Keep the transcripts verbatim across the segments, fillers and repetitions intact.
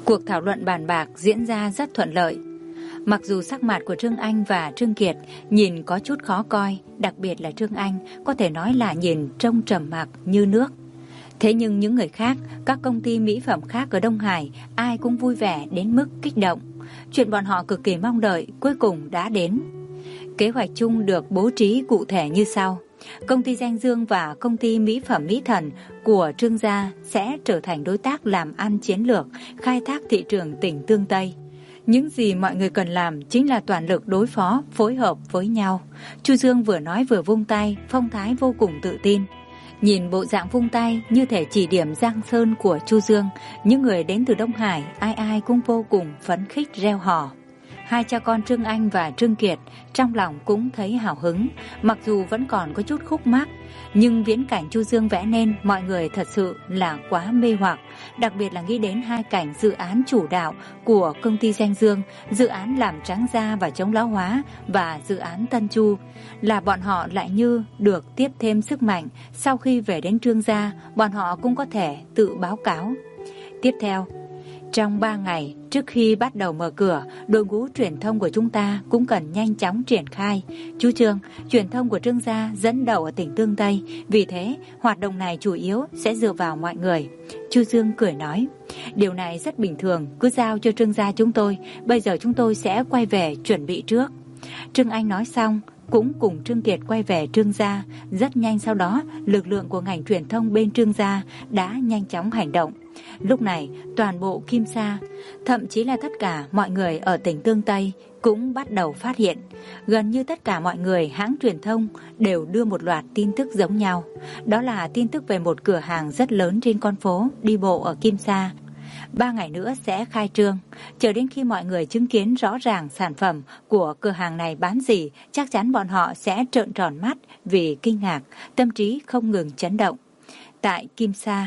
Cuộc thảo luận bàn bạc diễn ra rất thuận lợi. Mặc dù sắc mặt của Trương Anh và Trương Kiệt nhìn có chút khó coi, đặc biệt là Trương Anh có thể nói là nhìn trông trầm mặc như nước. Thế nhưng những người khác, các công ty mỹ phẩm khác ở Đông Hải, ai cũng vui vẻ đến mức kích động. Chuyện bọn họ cực kỳ mong đợi cuối cùng đã đến. Kế hoạch chung được bố trí cụ thể như sau. Công ty Danh Dương và công ty mỹ phẩm Mỹ Thần của Trương gia sẽ trở thành đối tác làm ăn chiến lược, khai thác thị trường tỉnh Tương Tây. Những gì mọi người cần làm chính là toàn lực đối phó, phối hợp với nhau. Chu Dương vừa nói vừa vung tay, phong thái vô cùng tự tin. Nhìn bộ dạng vung tay như thể chỉ điểm giang sơn của Chu Dương, những người đến từ Đông Hải ai ai cũng vô cùng phấn khích reo hò. Hai cha con Trương Anh và Trương Kiệt trong lòng cũng thấy hào hứng, mặc dù vẫn còn có chút khúc mắc, nhưng viễn cảnh Chu Dương vẽ nên mọi người thật sự là quá mê hoặc, đặc biệt là nghĩ đến hai cảnh dự án chủ đạo của công ty Danh Dương, dự án làm trắng da và chống lão hóa và dự án Tân Chu, là bọn họ lại như được tiếp thêm sức mạnh, sau khi về đến Trương gia, bọn họ cũng có thể tự báo cáo. Tiếp theo, trong ba ngày trước khi bắt đầu mở cửa, đội ngũ truyền thông của chúng ta cũng cần nhanh chóng triển khai. Chú Trương, truyền thông của Trương gia dẫn đầu ở tỉnh Tương Tây, vì thế hoạt động này chủ yếu sẽ dựa vào mọi người. Chu Dương cười nói, điều này rất bình thường, cứ giao cho Trương gia chúng tôi, bây giờ chúng tôi sẽ quay về chuẩn bị trước. Trương Anh nói xong, cũng cùng Trương Kiệt quay về Trương gia. Rất nhanh sau đó, lực lượng của ngành truyền thông bên Trương gia đã nhanh chóng hành động. Lúc này, toàn bộ Kim Sa, thậm chí là tất cả mọi người ở tỉnh Tương Tây cũng bắt đầu phát hiện. Gần như tất cả mọi người hãng truyền thông đều đưa một loạt tin tức giống nhau. Đó là tin tức về một cửa hàng rất lớn trên con phố đi bộ ở Kim Sa. Ba ngày nữa sẽ khai trương. Chờ đến khi mọi người chứng kiến rõ ràng sản phẩm của cửa hàng này bán gì, chắc chắn bọn họ sẽ trợn tròn mắt vì kinh ngạc, tâm trí không ngừng chấn động. Tại Kim Sa,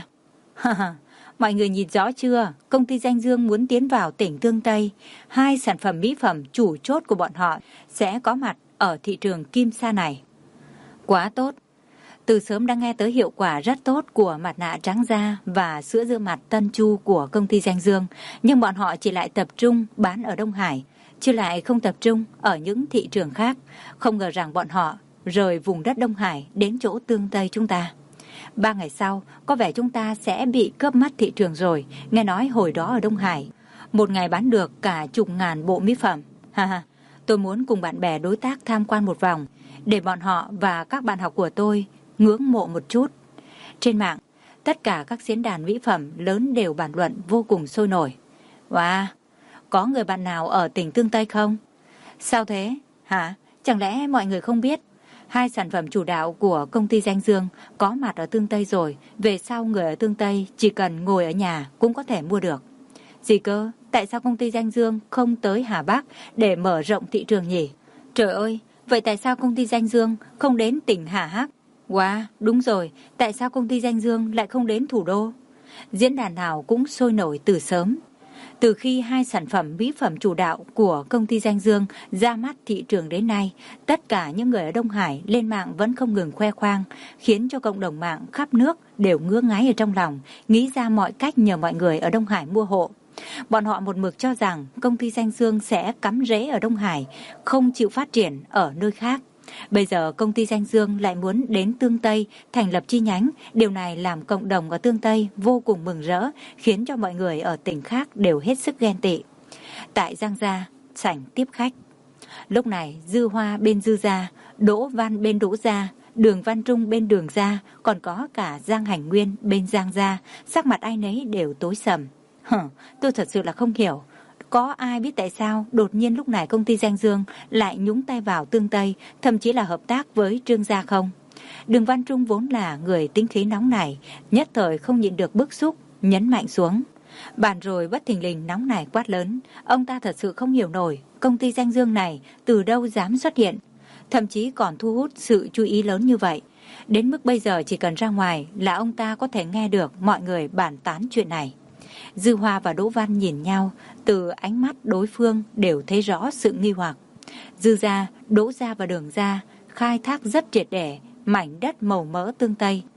mọi người nhìn rõ chưa? Công ty Danh Dương muốn tiến vào tỉnh Tương Tây. Hai sản phẩm mỹ phẩm chủ chốt của bọn họ sẽ có mặt ở thị trường Kim Sa này. Quá tốt. Từ sớm đã nghe tới hiệu quả rất tốt của mặt nạ trắng da và sữa rửa mặt Tân Chu của công ty Danh Dương, nhưng bọn họ chỉ lại tập trung bán ở Đông Hải, chứ lại không tập trung ở những thị trường khác. Không ngờ rằng bọn họ rời vùng đất Đông Hải đến chỗ Tương Tây chúng ta. Ba ngày sau, có vẻ chúng ta sẽ bị cướp mất thị trường rồi. Nghe nói hồi đó ở Đông Hải, một ngày bán được cả chục ngàn bộ mỹ phẩm. Ha ha, tôi muốn cùng bạn bè đối tác tham quan một vòng, để bọn họ và các bạn học của tôi ngưỡng mộ một chút. Trên mạng, tất cả các diễn đàn mỹ phẩm lớn đều bàn luận vô cùng sôi nổi. Wow, có người bạn nào ở tỉnh Tương Tây không? Sao thế? Hả? Chẳng lẽ mọi người không biết? Hai sản phẩm chủ đạo của công ty Danh Dương có mặt ở Tương Tây rồi. Về sau người ở Tương Tây chỉ cần ngồi ở nhà cũng có thể mua được. Gì cơ? Tại sao công ty Danh Dương không tới Hà Bắc để mở rộng thị trường nhỉ? Trời ơi, vậy tại sao công ty Danh Dương không đến tỉnh Hà Hắc? Wow, đúng rồi, tại sao công ty Danh Dương lại không đến thủ đô? Diễn đàn nào cũng sôi nổi từ sớm. Từ khi hai sản phẩm mỹ phẩm chủ đạo của công ty Danh Dương ra mắt thị trường đến nay, tất cả những người ở Đông Hải lên mạng vẫn không ngừng khoe khoang, khiến cho cộng đồng mạng khắp nước đều ngứa ngáy ở trong lòng, nghĩ ra mọi cách nhờ mọi người ở Đông Hải mua hộ. Bọn họ một mực cho rằng công ty Danh Dương sẽ cắm rễ ở Đông Hải, không chịu phát triển ở nơi khác. Bây giờ công ty Danh Dương lại muốn đến Tương Tây thành lập chi nhánh, điều này làm cộng đồng ở Tương Tây vô cùng mừng rỡ, khiến cho mọi người ở tỉnh khác đều hết sức ghen tị. Tại Giang Gia, sảnh tiếp khách. Lúc này Dư Hoa bên Dư Gia, Đỗ Văn bên Đỗ Gia, Đường Văn Trung bên Đường Gia, còn có cả Giang Hành Nguyên bên Giang Gia, sắc mặt ai nấy đều tối sầm. Hừ, tôi thật sự là không hiểu. Có ai biết tại sao đột nhiên lúc này công ty Danh Dương lại nhúng tay vào Tương Tây, thậm chí là hợp tác với Trương gia không? Đường Văn Trung vốn là người tính khí nóng nảy, nhất thời không nhịn được bức xúc, nhấn mạnh xuống. Bàn rồi bất thình lình nóng nảy quát lớn, ông ta thật sự không hiểu nổi công ty Danh Dương này từ đâu dám xuất hiện, thậm chí còn thu hút sự chú ý lớn như vậy. Đến mức bây giờ chỉ cần ra ngoài là ông ta có thể nghe được mọi người bàn tán chuyện này. Dư Hoa và Đỗ Văn nhìn nhau, từ ánh mắt đối phương đều thấy rõ sự nghi hoặc. Dư gia, Đỗ gia và Đường gia khai thác rất triệt để mảnh đất màu mỡ Tương Tây.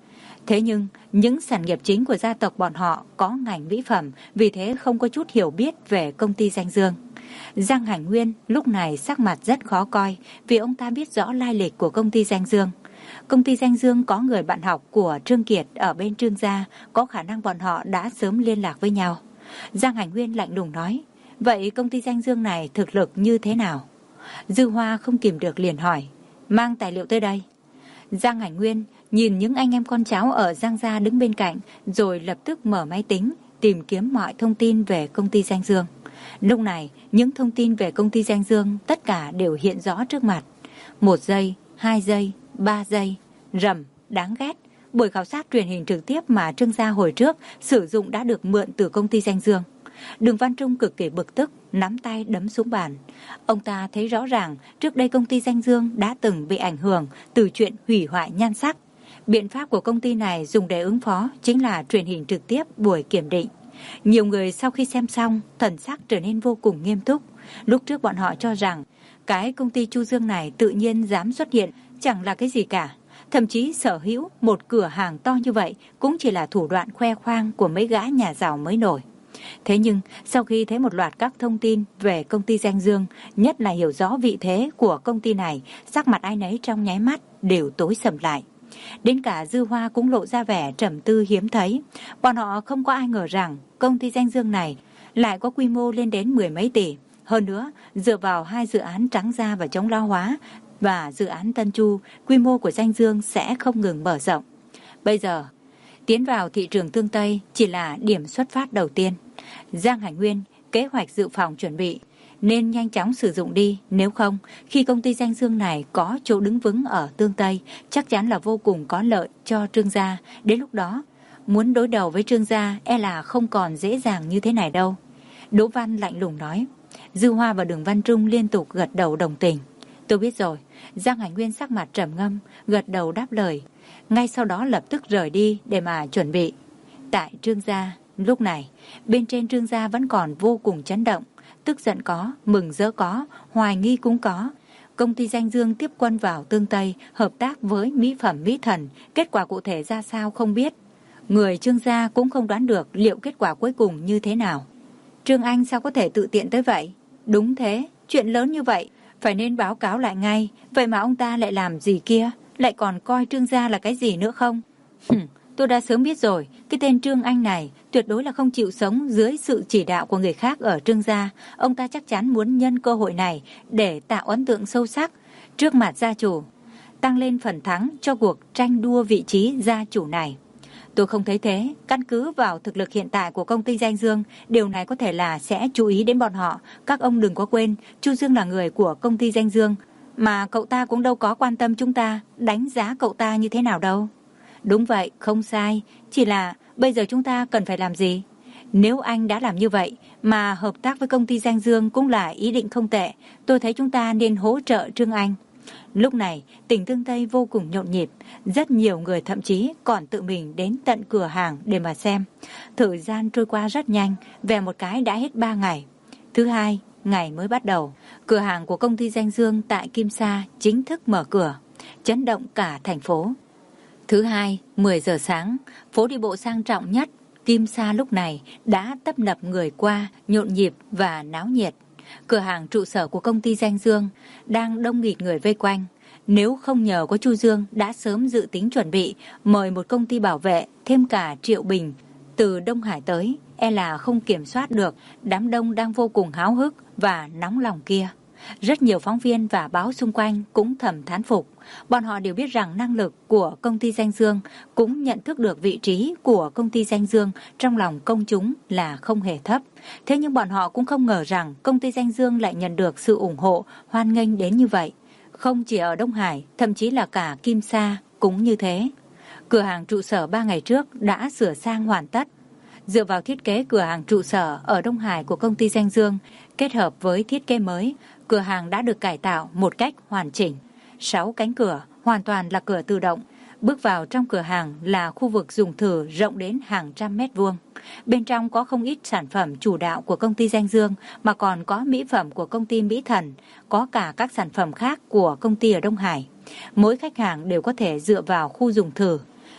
Thế nhưng, những sản nghiệp chính của gia tộc bọn họ có ngành mỹ phẩm, vì thế không có chút hiểu biết về công ty Danh Dương. Giang Hải Nguyên lúc này sắc mặt rất khó coi vì ông ta biết rõ lai lịch của công ty Danh Dương. Công ty Danh Dương có người bạn học của Trương Kiệt ở bên Trương gia, có khả năng bọn họ đã sớm liên lạc với nhau. Giang Hải Nguyên lạnh lùng nói, vậy công ty Danh Dương này thực lực như thế nào? Dư Hoa không kìm được liền hỏi, mang tài liệu tới đây. Giang Hải Nguyên nhìn những anh em con cháu ở Giang gia đứng bên cạnh, rồi lập tức mở máy tính, tìm kiếm mọi thông tin về công ty Danh Dương. Lúc này, những thông tin về công ty Danh Dương tất cả đều hiện rõ trước mặt. Một giây, hai giây, ba giây, rầm, đáng ghét. Buổi khảo sát truyền hình trực tiếp mà Trương gia hồi trước sử dụng đã được mượn từ công ty Danh Dương. Đường Văn Trung cực kỳ bực tức, nắm tay đấm xuống bàn. Ông ta thấy rõ ràng trước đây công ty Danh Dương đã từng bị ảnh hưởng từ chuyện hủy hoại nhan sắc. Biện pháp của công ty này dùng để ứng phó chính là truyền hình trực tiếp buổi kiểm định. Nhiều người sau khi xem xong, thần sắc trở nên vô cùng nghiêm túc. Lúc trước bọn họ cho rằng cái công ty Chu Dương này tự nhiên dám xuất hiện chẳng là cái gì cả. Thậm chí sở hữu một cửa hàng to như vậy cũng chỉ là thủ đoạn khoe khoang của mấy gã nhà giàu mới nổi. Thế nhưng sau khi thấy một loạt các thông tin về công ty Danh Dương, nhất là hiểu rõ vị thế của công ty này, sắc mặt ai nấy trong nháy mắt đều tối sầm lại. Đến cả Dư Hoa cũng lộ ra vẻ trầm tư hiếm thấy. Bọn họ không có ai ngờ rằng công ty Danh Dương này lại có quy mô lên đến mười mấy tỷ. Hơn nữa, dựa vào hai dự án Trắng Da và Chống Lao Hóa và dự án Tân Chu, quy mô của Danh Dương sẽ không ngừng mở rộng. Bây giờ, tiến vào thị trường tương Tây chỉ là điểm xuất phát đầu tiên. Giang Hải Nguyên kế hoạch dự phòng chuẩn bị nên nhanh chóng sử dụng đi, nếu không khi công ty Danh Dương này có chỗ đứng vững ở tương Tây chắc chắn là vô cùng có lợi cho Trương gia. Đến lúc đó muốn đối đầu với Trương gia e là không còn dễ dàng như thế này đâu. Đỗ Văn lạnh lùng nói. Dư Hoa và Đường Văn Trung liên tục gật đầu đồng tình. Tôi biết rồi. Giang Hải Nguyên sắc mặt trầm ngâm, gật đầu đáp lời, ngay sau đó lập tức rời đi để mà chuẩn bị. Tại Trương gia lúc này, bên trên Trương gia vẫn còn vô cùng chấn động. Tức giận có, mừng rỡ có, hoài nghi cũng có. Công ty Danh Dương tiếp quân vào tương Tây, hợp tác với mỹ phẩm Mỹ Thần, kết quả cụ thể ra sao không biết. Người Trương gia cũng không đoán được liệu kết quả cuối cùng như thế nào. Trương Anh sao có thể tự tiện tới vậy? Đúng thế, chuyện lớn như vậy phải nên báo cáo lại ngay. Vậy mà ông ta lại làm gì kia? Lại còn coi Trương gia là cái gì nữa không? Hừm, tôi đã sớm biết rồi. Cái tên Trương Anh này tuyệt đối là không chịu sống dưới sự chỉ đạo của người khác ở Trương gia. Ông ta chắc chắn muốn nhân cơ hội này để tạo ấn tượng sâu sắc trước mặt gia chủ, tăng lên phần thắng cho cuộc tranh đua vị trí gia chủ này. Tôi không thấy thế. Căn cứ vào thực lực hiện tại của công ty Danh Dương, điều này có thể là sẽ chú ý đến bọn họ. Các ông đừng có quên, Chu Dương là người của công ty Danh Dương, mà cậu ta cũng đâu có quan tâm chúng ta đánh giá cậu ta như thế nào đâu. Đúng vậy, không sai. Chỉ là bây giờ chúng ta cần phải làm gì? Nếu anh đã làm như vậy mà hợp tác với công ty Danh Dương cũng là ý định không tệ, tôi thấy chúng ta nên hỗ trợ Trương Anh. Lúc này, tỉnh Tương Tây vô cùng nhộn nhịp, rất nhiều người thậm chí còn tự mình đến tận cửa hàng để mà xem. Thời gian trôi qua rất nhanh, về một cái đã hết ba ngày. Thứ hai, ngày mới bắt đầu, cửa hàng của công ty Danh Dương tại Kim Sa chính thức mở cửa, chấn động cả thành phố. Thứ hai, mười giờ sáng, phố đi bộ sang trọng nhất Kim Sa lúc này đã tấp nập người qua, nhộn nhịp và náo nhiệt. Cửa hàng trụ sở của công ty Danh Dương đang đông nghịt người vây quanh. Nếu không nhờ có Chu Dương đã sớm dự tính chuẩn bị mời một công ty bảo vệ thêm cả Triệu Bình từ Đông Hải tới, e là không kiểm soát được đám đông đang vô cùng háo hức và nóng lòng kia. Rất nhiều phóng viên và báo xung quanh cũng thầm thán phục. Bọn họ đều biết rằng năng lực của công ty Danh Dương, cũng nhận thức được vị trí của công ty Danh Dương trong lòng công chúng là không hề thấp. Thế nhưng bọn họ cũng không ngờ rằng công ty Danh Dương lại nhận được sự ủng hộ, hoan nghênh đến như vậy. Không chỉ ở Đông Hải, thậm chí là cả Kim Sa cũng như thế. Cửa hàng trụ sở ba ngày trước đã sửa sang hoàn tất. Dựa vào thiết kế cửa hàng trụ sở ở Đông Hải của công ty Danh Dương, kết hợp với thiết kế mới, cửa hàng đã được cải tạo một cách hoàn chỉnh. Sáu cánh cửa hoàn toàn là cửa tự động. Bước vào trong cửa hàng là khu vực dùng thử rộng đến hàng trăm mét vuông. Bên trong có không ít sản phẩm chủ đạo của công ty Danh Dương, mà còn có mỹ phẩm của công ty Mỹ Thần, có cả các sản phẩm khác của công ty ở Đông Hải. Mỗi khách hàng đều có thể dựa vào khu dùng thử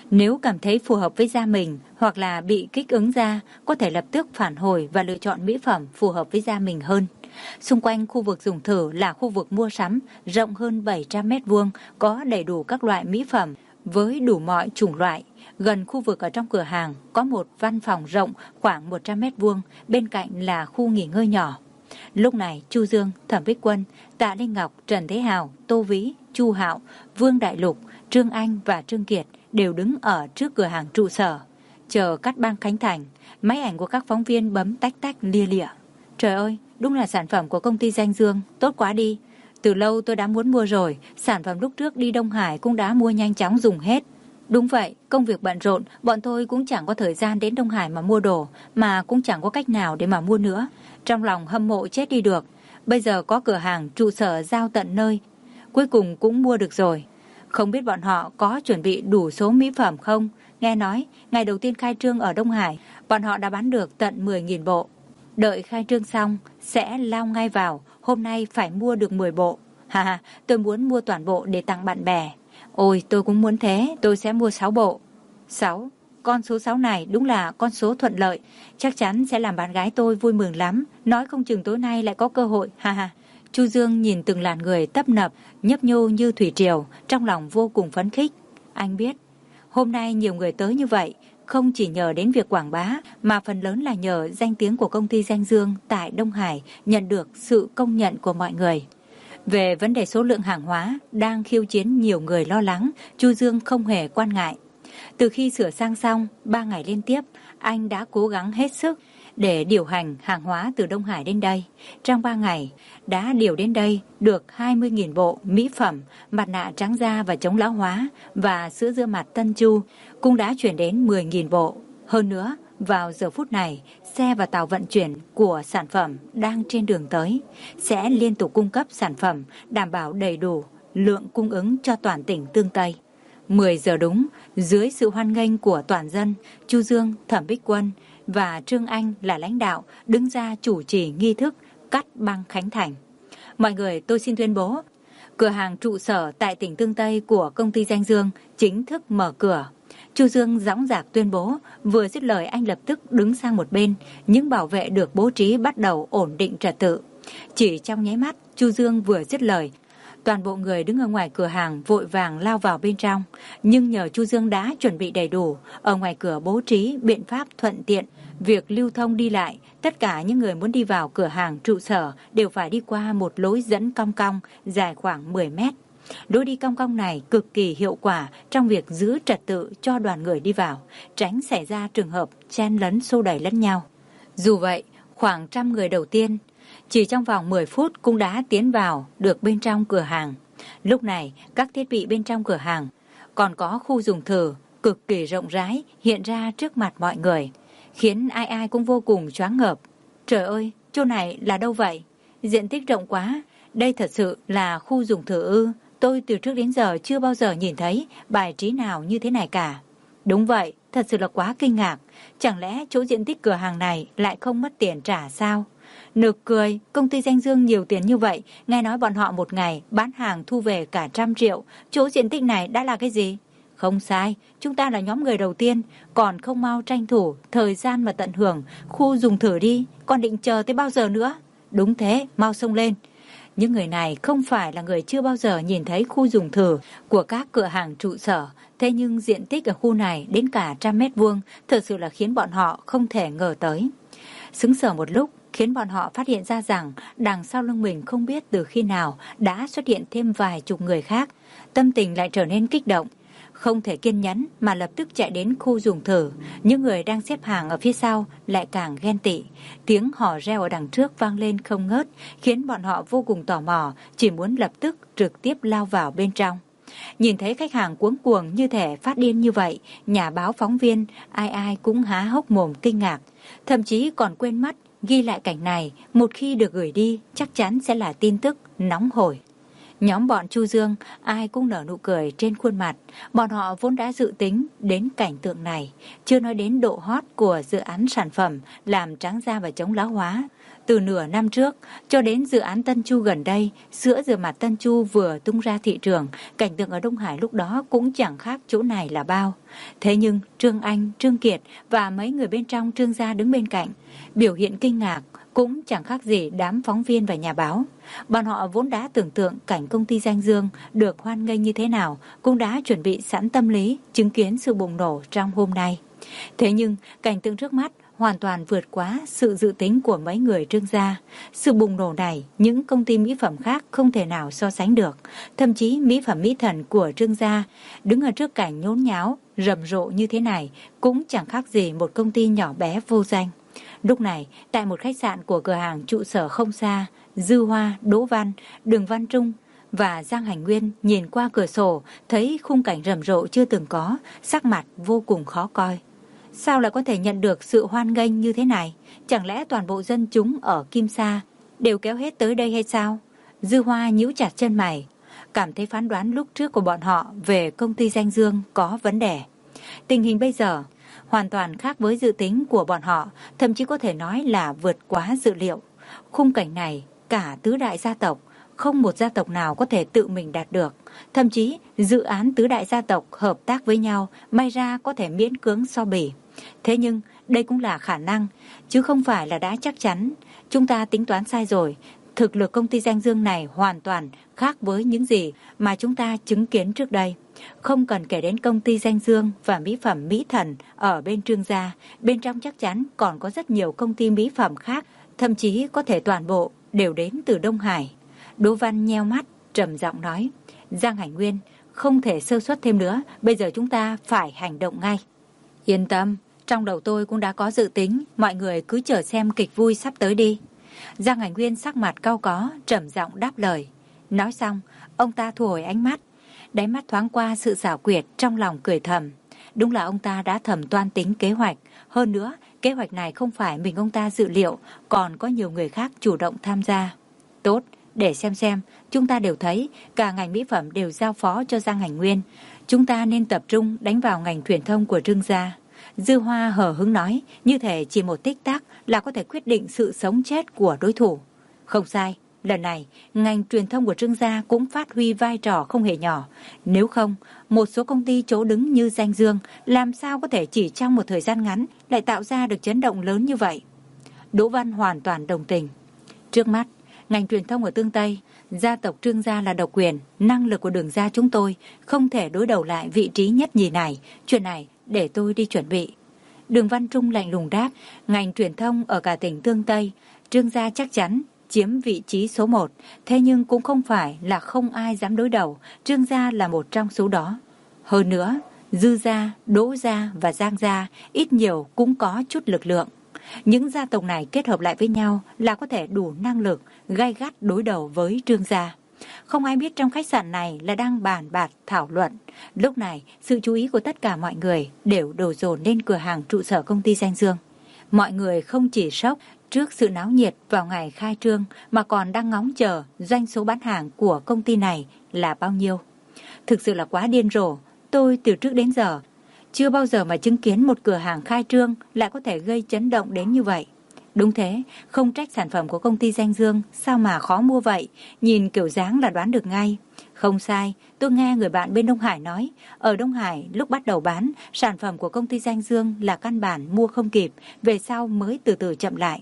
Nếu cảm thấy phù hợp với da mình hoặc là bị kích ứng da, có thể lập tức phản hồi và lựa chọn mỹ phẩm phù hợp với da mình hơn. Xung quanh khu vực dùng thử là khu vực mua sắm rộng hơn bảy trăm mét vuông, có đầy đủ các loại mỹ phẩm với đủ mọi chủng loại. Gần khu vực ở trong cửa hàng có một văn phòng rộng khoảng một trăm mét vuông, bên cạnh là khu nghỉ ngơi nhỏ. Lúc này Chu Dương, Thẩm Bích Quân, Tạ Linh Ngọc, Trần Thế Hào, Tô Vĩ, Chu Hạo, Vương Đại Lục, Trương Anh và Trương Kiệt đều đứng ở trước cửa hàng trụ sở, chờ cắt băng khánh thành. Máy ảnh của các phóng viên bấm tách tách lia lịa. Trời ơi, đúng là sản phẩm của công ty Danh Dương, tốt quá đi. Từ lâu tôi đã muốn mua rồi, sản phẩm lúc trước đi Đông Hải cũng đã mua nhanh chóng dùng hết. Đúng vậy, công việc bận rộn, bọn tôi cũng chẳng có thời gian đến Đông Hải mà mua đồ, mà cũng chẳng có cách nào để mà mua nữa. Trong lòng hâm mộ chết đi được. Bây giờ có cửa hàng trụ sở giao tận nơi, cuối cùng cũng mua được rồi. Không biết bọn họ có chuẩn bị đủ số mỹ phẩm không? Nghe nói, ngày đầu tiên khai trương ở Đông Hải, bọn họ đã bán được tận mười nghìn bộ. Đợi khai trương xong, sẽ lao ngay vào, hôm nay phải mua được mười bộ. Hà hà, tôi muốn mua toàn bộ để tặng bạn bè. Ôi, tôi cũng muốn thế, tôi sẽ mua sáu bộ. sáu. Con số sáu này đúng là con số thuận lợi, chắc chắn sẽ làm bạn gái tôi vui mừng lắm, nói không chừng tối nay lại có cơ hội, ha ha. Chu Dương nhìn từng làn người tấp nập, nhấp nhô như thủy triều, trong lòng vô cùng phấn khích. Anh biết, hôm nay nhiều người tới như vậy, không chỉ nhờ đến việc quảng bá, mà phần lớn là nhờ danh tiếng của công ty Danh Dương tại Đông Hải nhận được sự công nhận của mọi người. Về vấn đề số lượng hàng hóa đang khiêu chiến nhiều người lo lắng, Chu Dương không hề quan ngại. Từ khi sửa sang xong, ba ngày liên tiếp, anh đã cố gắng hết sức để điều hành hàng hóa từ Đông Hải đến đây. Trong ba ngày, đã điều đến đây được hai mươi nghìn bộ mỹ phẩm, mặt nạ trắng da và chống lão hóa và sữa rửa mặt Tân Chu cũng đã chuyển đến mười nghìn bộ. Hơn nữa, vào giờ phút này, xe và tàu vận chuyển của sản phẩm đang trên đường tới sẽ liên tục cung cấp sản phẩm, đảm bảo đầy đủ lượng cung ứng cho toàn tỉnh Tương Tây. mười giờ đúng, dưới sự hoan nghênh của toàn dân, Chu Dương, Thẩm Bích Quân và Trương Anh là lãnh đạo đứng ra chủ trì nghi thức cắt băng khánh thành. Mọi người, tôi xin tuyên bố, cửa hàng trụ sở tại tỉnh Tương Tây của công ty Danh Dương chính thức mở cửa. Chu Dương dõng dạc tuyên bố, vừa dứt lời anh lập tức đứng sang một bên, những bảo vệ được bố trí bắt đầu ổn định trật tự. Chỉ trong nháy mắt, Chu Dương vừa dứt lời, toàn bộ người đứng ở ngoài cửa hàng vội vàng lao vào bên trong. Nhưng nhờ Chu Dương đã chuẩn bị đầy đủ, ở ngoài cửa bố trí biện pháp thuận tiện việc lưu thông đi lại. Tất cả những người muốn đi vào cửa hàng trụ sở đều phải đi qua một lối dẫn cong cong dài khoảng mười mét. Lối đi cong cong này cực kỳ hiệu quả trong việc giữ trật tự cho đoàn người đi vào, tránh xảy ra trường hợp chen lấn xô đẩy lẫn nhau. Dù vậy, khoảng trăm người đầu tiên chỉ trong vòng mười phút cũng đã tiến vào được bên trong cửa hàng. Lúc này, các thiết bị bên trong cửa hàng, còn có khu dùng thử cực kỳ rộng rãi hiện ra trước mặt mọi người, khiến ai ai cũng vô cùng choáng ngợp. Trời ơi, chỗ này là đâu vậy? Diện tích rộng quá, đây thật sự là khu dùng thử ư? Tôi từ trước đến giờ chưa bao giờ nhìn thấy bài trí nào như thế này cả. Đúng vậy, thật sự là quá kinh ngạc. Chẳng lẽ chỗ diện tích cửa hàng này lại không mất tiền trả sao? Nực cười, công ty Danh Dương nhiều tiền như vậy, nghe nói bọn họ một ngày bán hàng thu về cả trăm triệu, chỗ diện tích này đã là cái gì? Không sai, chúng ta là nhóm người đầu tiên, còn không mau tranh thủ thời gian mà tận hưởng khu dùng thử đi, còn định chờ tới bao giờ nữa? Đúng thế, mau xông lên. Những người này không phải là người chưa bao giờ nhìn thấy khu dùng thử của các cửa hàng trụ sở, thế nhưng diện tích ở khu này đến cả trăm mét vuông, thật sự là khiến bọn họ không thể ngờ tới. Sững sờ một lúc, khiến bọn họ phát hiện ra rằng đằng sau lưng mình không biết từ khi nào đã xuất hiện thêm vài chục người khác. Tâm tình lại trở nên kích động, không thể kiên nhẫn mà lập tức chạy đến khu dùng thử. Những người đang xếp hàng ở phía sau lại càng ghen tị. Tiếng hò reo ở đằng trước vang lên không ngớt, khiến bọn họ vô cùng tò mò, chỉ muốn lập tức trực tiếp lao vào bên trong. Nhìn thấy khách hàng cuống cuồng như thể phát điên như vậy, nhà báo phóng viên ai ai cũng há hốc mồm kinh ngạc, thậm chí còn quên mất ghi lại cảnh này, một khi được gửi đi chắc chắn sẽ là tin tức nóng hổi. Nhóm bọn Chu Dương ai cũng nở nụ cười trên khuôn mặt, bọn họ vốn đã dự tính đến cảnh tượng này, chưa nói đến độ hot của dự án sản phẩm làm trắng da và chống lão hóa. Từ nửa năm trước cho đến dự án Tân Chu gần đây, sữa rửa mặt Tân Chu vừa tung ra thị trường, cảnh tượng ở Đông Hải lúc đó cũng chẳng khác chỗ này là bao. Thế nhưng Trương Anh, Trương Kiệt và mấy người bên trong Trương gia đứng bên cạnh, biểu hiện kinh ngạc cũng chẳng khác gì đám phóng viên và nhà báo. Bọn họ vốn đã tưởng tượng cảnh công ty Danh Dương được hoan nghênh như thế nào, cũng đã chuẩn bị sẵn tâm lý chứng kiến sự bùng nổ trong hôm nay. Thế nhưng cảnh tượng trước mắt hoàn toàn vượt quá sự dự tính của mấy người Trương gia. Sự bùng nổ này, những công ty mỹ phẩm khác không thể nào so sánh được. Thậm chí mỹ phẩm mỹ thần của Trương gia đứng ở trước cảnh nhốn nháo, rầm rộ như thế này cũng chẳng khác gì một công ty nhỏ bé vô danh. Lúc này, tại một khách sạn của cửa hàng trụ sở không xa, Dư Hoa, Đỗ Văn, Đường Văn Trung và Giang Hành Nguyên nhìn qua cửa sổ, thấy khung cảnh rầm rộ chưa từng có, sắc mặt vô cùng khó coi. Sao lại có thể nhận được sự hoan nghênh như thế này? Chẳng lẽ toàn bộ dân chúng ở Kim Sa đều kéo hết tới đây hay sao? Dư Hoa nhíu chặt chân mày, cảm thấy phán đoán lúc trước của bọn họ về công ty Danh Dương có vấn đề. Tình hình bây giờ hoàn toàn khác với dự tính của bọn họ, thậm chí có thể nói là vượt quá dự liệu. Khung cảnh này, cả tứ đại gia tộc, không một gia tộc nào có thể tự mình đạt được. Thậm chí, dự án tứ đại gia tộc hợp tác với nhau, may ra có thể miễn cưỡng so bì. Thế nhưng, đây cũng là khả năng, chứ không phải là đã chắc chắn. Chúng ta tính toán sai rồi. Thực lực công ty Danh Dương này hoàn toàn khác với những gì mà chúng ta chứng kiến trước đây. Không cần kể đến công ty Danh Dương và mỹ phẩm Mỹ Thần ở bên Trương gia, bên trong chắc chắn còn có rất nhiều công ty mỹ phẩm khác, thậm chí có thể toàn bộ đều đến từ Đông Hải. Đỗ Văn nheo mắt, trầm giọng nói, Giang Hành Nguyên, không thể sơ suất thêm nữa, bây giờ chúng ta phải hành động ngay. Yên tâm, trong đầu tôi cũng đã có dự tính, mọi người cứ chờ xem kịch vui sắp tới đi. Giang Hành Nguyên sắc mặt cau có, trầm giọng đáp lời. Nói xong, ông ta thu hồi ánh mắt, đáy mắt thoáng qua sự xảo quyệt, trong lòng cười thầm. Đúng là ông ta đã thầm toan tính kế hoạch. Hơn nữa, kế hoạch này không phải mình ông ta dự liệu, còn có nhiều người khác chủ động tham gia. Tốt, để xem xem, chúng ta đều thấy cả ngành mỹ phẩm đều giao phó cho Giang Hành Nguyên. Chúng ta nên tập trung đánh vào ngành truyền thông của Trương gia. Dư Hoa hờ hững nói, như thể chỉ một tích tắc là có thể quyết định sự sống chết của đối thủ. Không sai, lần này ngành truyền thông của Trương gia cũng phát huy vai trò không hề nhỏ. Nếu không, một số công ty chỗ đứng như Danh Dương làm sao có thể chỉ trong một thời gian ngắn lại tạo ra được chấn động lớn như vậy. Đỗ Văn hoàn toàn đồng tình. Trước mắt, ngành truyền thông ở Tương Tây, gia tộc Trương gia là độc quyền, năng lực của Đường gia chúng tôi không thể đối đầu lại vị trí nhất nhì này. Chuyện này để tôi đi chuẩn bị. Đường Văn Trung lạnh lùng đáp, ngành truyền thông ở cả tỉnh Tương Tây, Trương gia chắc chắn chiếm vị trí số một, thế nhưng cũng không phải là không ai dám đối đầu, Trương gia là một trong số đó. Hơn nữa, Dư gia, Đỗ gia và Giang gia ít nhiều cũng có chút lực lượng. Những gia tộc này kết hợp lại với nhau là có thể đủ năng lực gay gắt đối đầu với Trương gia. Không ai biết trong khách sạn này là đang bàn bạc thảo luận. Lúc này, sự chú ý của tất cả mọi người đều đổ dồn lên cửa hàng trụ sở công ty Danh Dương. Mọi người không chỉ sốc trước sự náo nhiệt vào ngày khai trương mà còn đang ngóng chờ doanh số bán hàng của công ty này là bao nhiêu. Thực sự là quá điên rồ, tôi từ trước đến giờ chưa bao giờ mà chứng kiến một cửa hàng khai trương lại có thể gây chấn động đến như vậy. Đúng thế, không trách sản phẩm của công ty Danh Dương sao mà khó mua vậy, nhìn kiểu dáng là đoán được ngay. Không sai, tôi nghe người bạn bên Đông Hải nói, ở Đông Hải lúc bắt đầu bán, sản phẩm của công ty Danh Dương là căn bản mua không kịp, về sau mới từ từ chậm lại.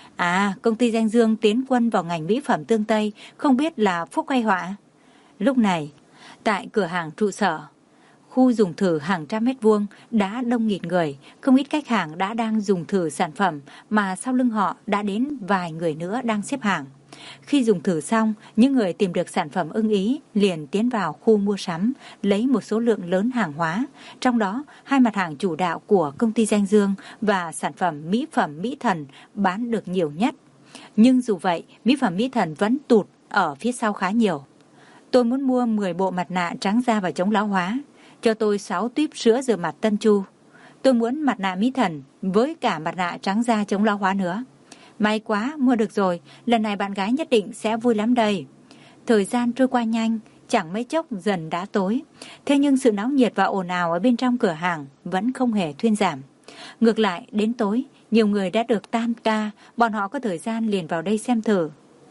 À, công ty Danh Dương tiến quân vào ngành mỹ phẩm Tương Tây, không biết là phúc hay họa. Lúc này, tại cửa hàng trụ sở, khu dùng thử hàng trăm mét vuông đã đông nghịt người, không ít khách hàng đã đang dùng thử sản phẩm mà sau lưng họ đã đến vài người nữa đang xếp hàng. Khi dùng thử xong, những người tìm được sản phẩm ưng ý liền tiến vào khu mua sắm, lấy một số lượng lớn hàng hóa, trong đó hai mặt hàng chủ đạo của công ty Danh Dương và sản phẩm mỹ phẩm Mỹ Thần bán được nhiều nhất. Nhưng dù vậy, mỹ phẩm Mỹ Thần vẫn tụt ở phía sau khá nhiều. Tôi muốn mua mười bộ mặt nạ trắng da và chống lão hóa. Cho tôi sáu tuýp sữa rửa mặt Tân Chu. Tôi muốn mặt nạ Mỹ Thần với cả mặt nạ trắng da chống lão hóa nữa. May quá, mua được rồi, lần này bạn gái nhất định sẽ vui lắm đây. Thời gian trôi qua nhanh, chẳng mấy chốc dần đã tối. Thế nhưng sự náo nhiệt và ồn ào ở bên trong cửa hàng vẫn không hề thuyên giảm. Ngược lại, đến tối, Nhiều người đã được tan ca, bọn họ có thời gian liền vào đây xem thử.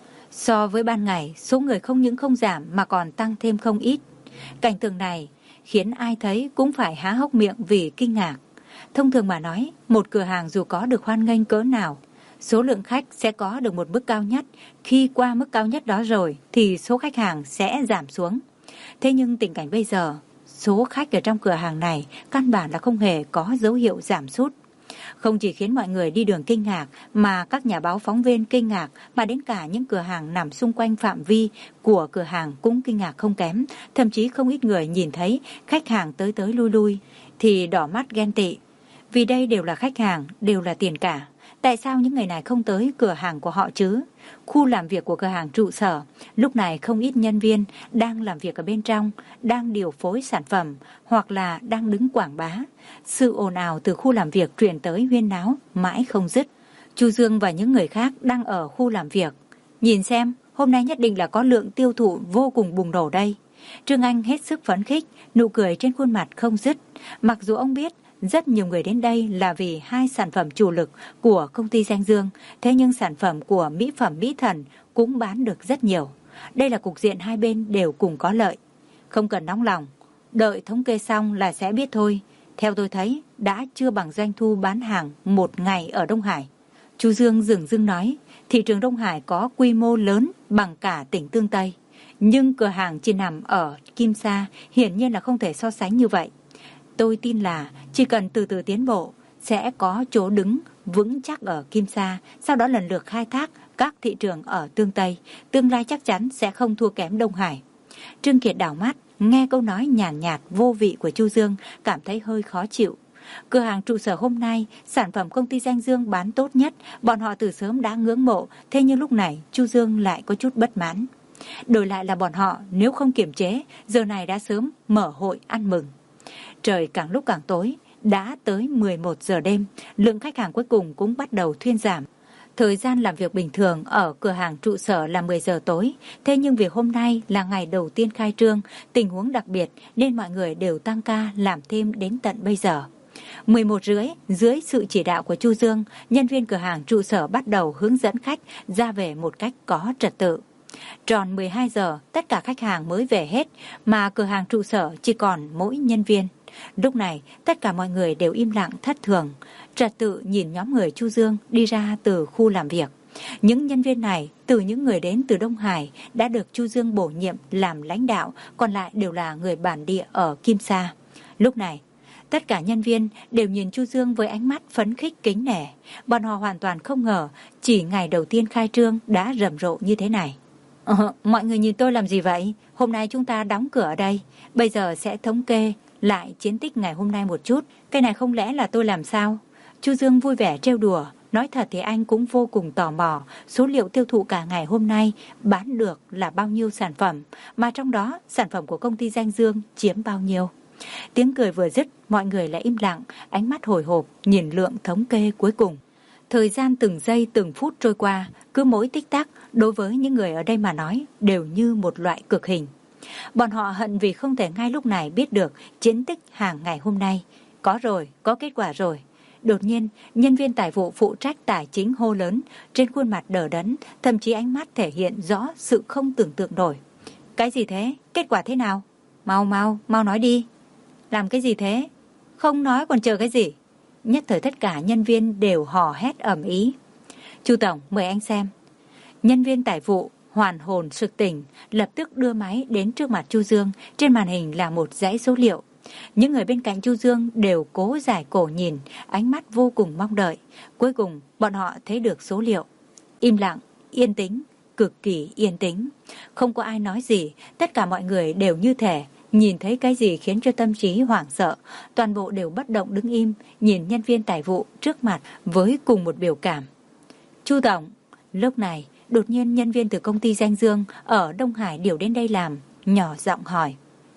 So với ban ngày, số người không những không giảm mà còn tăng thêm không ít. Cảnh tượng này khiến ai thấy cũng phải há hốc miệng vì kinh ngạc. Thông thường mà nói, một cửa hàng dù có được hoan nghênh cỡ nào, số lượng khách sẽ có được một mức cao nhất. Khi qua mức cao nhất đó rồi thì số khách hàng sẽ giảm xuống. Thế nhưng tình cảnh bây giờ, số khách ở trong cửa hàng này căn bản là không hề có dấu hiệu giảm sút. Không chỉ khiến mọi người đi đường kinh ngạc mà các nhà báo phóng viên kinh ngạc, mà đến cả những cửa hàng nằm xung quanh phạm vi của cửa hàng cũng kinh ngạc không kém. Thậm chí không ít người nhìn thấy khách hàng tới tới lui lui thì đỏ mắt ghen tị. Vì đây đều là khách hàng, đều là tiền cả. Tại sao những người này không tới cửa hàng của họ chứ? Khu làm việc của cửa hàng trụ sở, lúc này không ít nhân viên đang làm việc ở bên trong, đang điều phối sản phẩm hoặc là đang đứng quảng bá. Sự ồn ào từ khu làm việc truyền tới huyên náo mãi không dứt. Chu Dương và những người khác đang ở khu làm việc. Nhìn xem, hôm nay nhất định là có lượng tiêu thụ vô cùng bùng nổ đây. Trương Anh hết sức phấn khích, nụ cười trên khuôn mặt không dứt. Mặc dù ông biết rất nhiều người đến đây là vì hai sản phẩm chủ lực của công ty Danh Dương, thế nhưng sản phẩm của mỹ phẩm Mỹ Thần cũng bán được rất nhiều. Đây là cục diện hai bên đều cùng có lợi. Không cần nóng lòng, đợi thống kê xong là sẽ biết thôi. Theo tôi thấy, đã chưa bằng doanh thu bán hàng một ngày ở Đông Hải. Chu Dương dửng dưng nói, thị trường Đông Hải có quy mô lớn bằng cả tỉnh Tương Tây. Nhưng cửa hàng chỉ nằm ở Kim Sa, hiển nhiên là không thể so sánh như vậy. Tôi tin là chỉ cần từ từ tiến bộ, sẽ có chỗ đứng vững chắc ở Kim Sa, sau đó lần lượt khai thác các thị trường ở Tương Tây, tương lai chắc chắn sẽ không thua kém Đông Hải. Trương Kiệt đảo mắt, nghe câu nói nhàn nhạt, nhạt vô vị của Chu Dương, cảm thấy hơi khó chịu. Cửa hàng trụ sở hôm nay, sản phẩm công ty Danh Dương bán tốt nhất, bọn họ từ sớm đã ngưỡng mộ, thế nhưng lúc này Chu Dương lại có chút bất mãn. Đổi lại là bọn họ, nếu không kiềm chế, giờ này đã sớm mở hội ăn mừng. Trời càng lúc càng tối, đã tới mười một giờ đêm, lượng khách hàng cuối cùng cũng bắt đầu thuyên giảm. Thời gian làm việc bình thường ở cửa hàng trụ sở là mười giờ tối, thế nhưng vì hôm nay là ngày đầu tiên khai trương, tình huống đặc biệt nên mọi người đều tăng ca làm thêm đến tận bây giờ. mười một rưỡi, dưới sự chỉ đạo của Chu Dương, nhân viên cửa hàng trụ sở bắt đầu hướng dẫn khách ra về một cách có trật tự. Tròn mười hai giờ, tất cả khách hàng mới về hết, mà cửa hàng trụ sở chỉ còn mỗi nhân viên. Lúc này, tất cả mọi người đều im lặng thất thường, trật tự nhìn nhóm người Chu Dương đi ra từ khu làm việc. Những nhân viên này, từ những người đến từ Đông Hải, đã được Chu Dương bổ nhiệm làm lãnh đạo, còn lại đều là người bản địa ở Kim Sa. Lúc này, tất cả nhân viên đều nhìn Chu Dương với ánh mắt phấn khích kính nể. Bọn họ hoàn toàn không ngờ, chỉ ngày đầu tiên khai trương đã rầm rộ như thế này. Ờ, mọi người nhìn tôi làm gì vậy? Hôm nay chúng ta đóng cửa ở đây. Bây giờ sẽ thống kê lại chiến tích ngày hôm nay một chút. Cái này không lẽ là tôi làm sao? Chu Dương vui vẻ trêu đùa. Nói thật thì anh cũng vô cùng tò mò số liệu tiêu thụ cả ngày hôm nay bán được là bao nhiêu sản phẩm, mà trong đó sản phẩm của công ty Danh Dương chiếm bao nhiêu. Tiếng cười vừa dứt, mọi người lại im lặng, ánh mắt hồi hộp nhìn lượng thống kê cuối cùng. Thời gian từng giây từng phút trôi qua, cứ mỗi tích tắc đối với những người ở đây mà nói đều như một loại cực hình. Bọn họ hận vì không thể ngay lúc này biết được chiến tích hàng ngày hôm nay. Có rồi, có kết quả rồi. Đột nhiên, nhân viên tài vụ phụ trách tài chính hô lớn, trên khuôn mặt đờ đẫn, thậm chí ánh mắt thể hiện rõ sự không tưởng tượng nổi. Cái gì thế? Kết quả thế nào? Mau mau, mau nói đi. Làm cái gì thế? Không nói còn chờ cái gì? Nhất thời tất cả nhân viên đều hò hét ầm ĩ. Chu Tổng, mời anh xem. Nhân viên tài vụ hoàn hồn sực tỉnh, lập tức đưa máy đến trước mặt Chu Dương. Trên màn hình là một dãy số liệu. Những người bên cạnh Chu Dương đều cố giải cổ nhìn, ánh mắt vô cùng mong đợi. Cuối cùng, bọn họ thấy được số liệu. Im lặng, yên tĩnh, cực kỳ yên tĩnh. Không có ai nói gì, tất cả mọi người đều như thể nhìn thấy cái gì khiến cho tâm trí hoảng sợ. Toàn bộ đều bất động đứng im, nhìn nhân viên tài vụ trước mặt với cùng một biểu cảm. Chu Tổng, lúc này, đột nhiên nhân viên từ công ty Danh Dương ở Đông Hải điều đến đây làm, nhỏ giọng hỏi.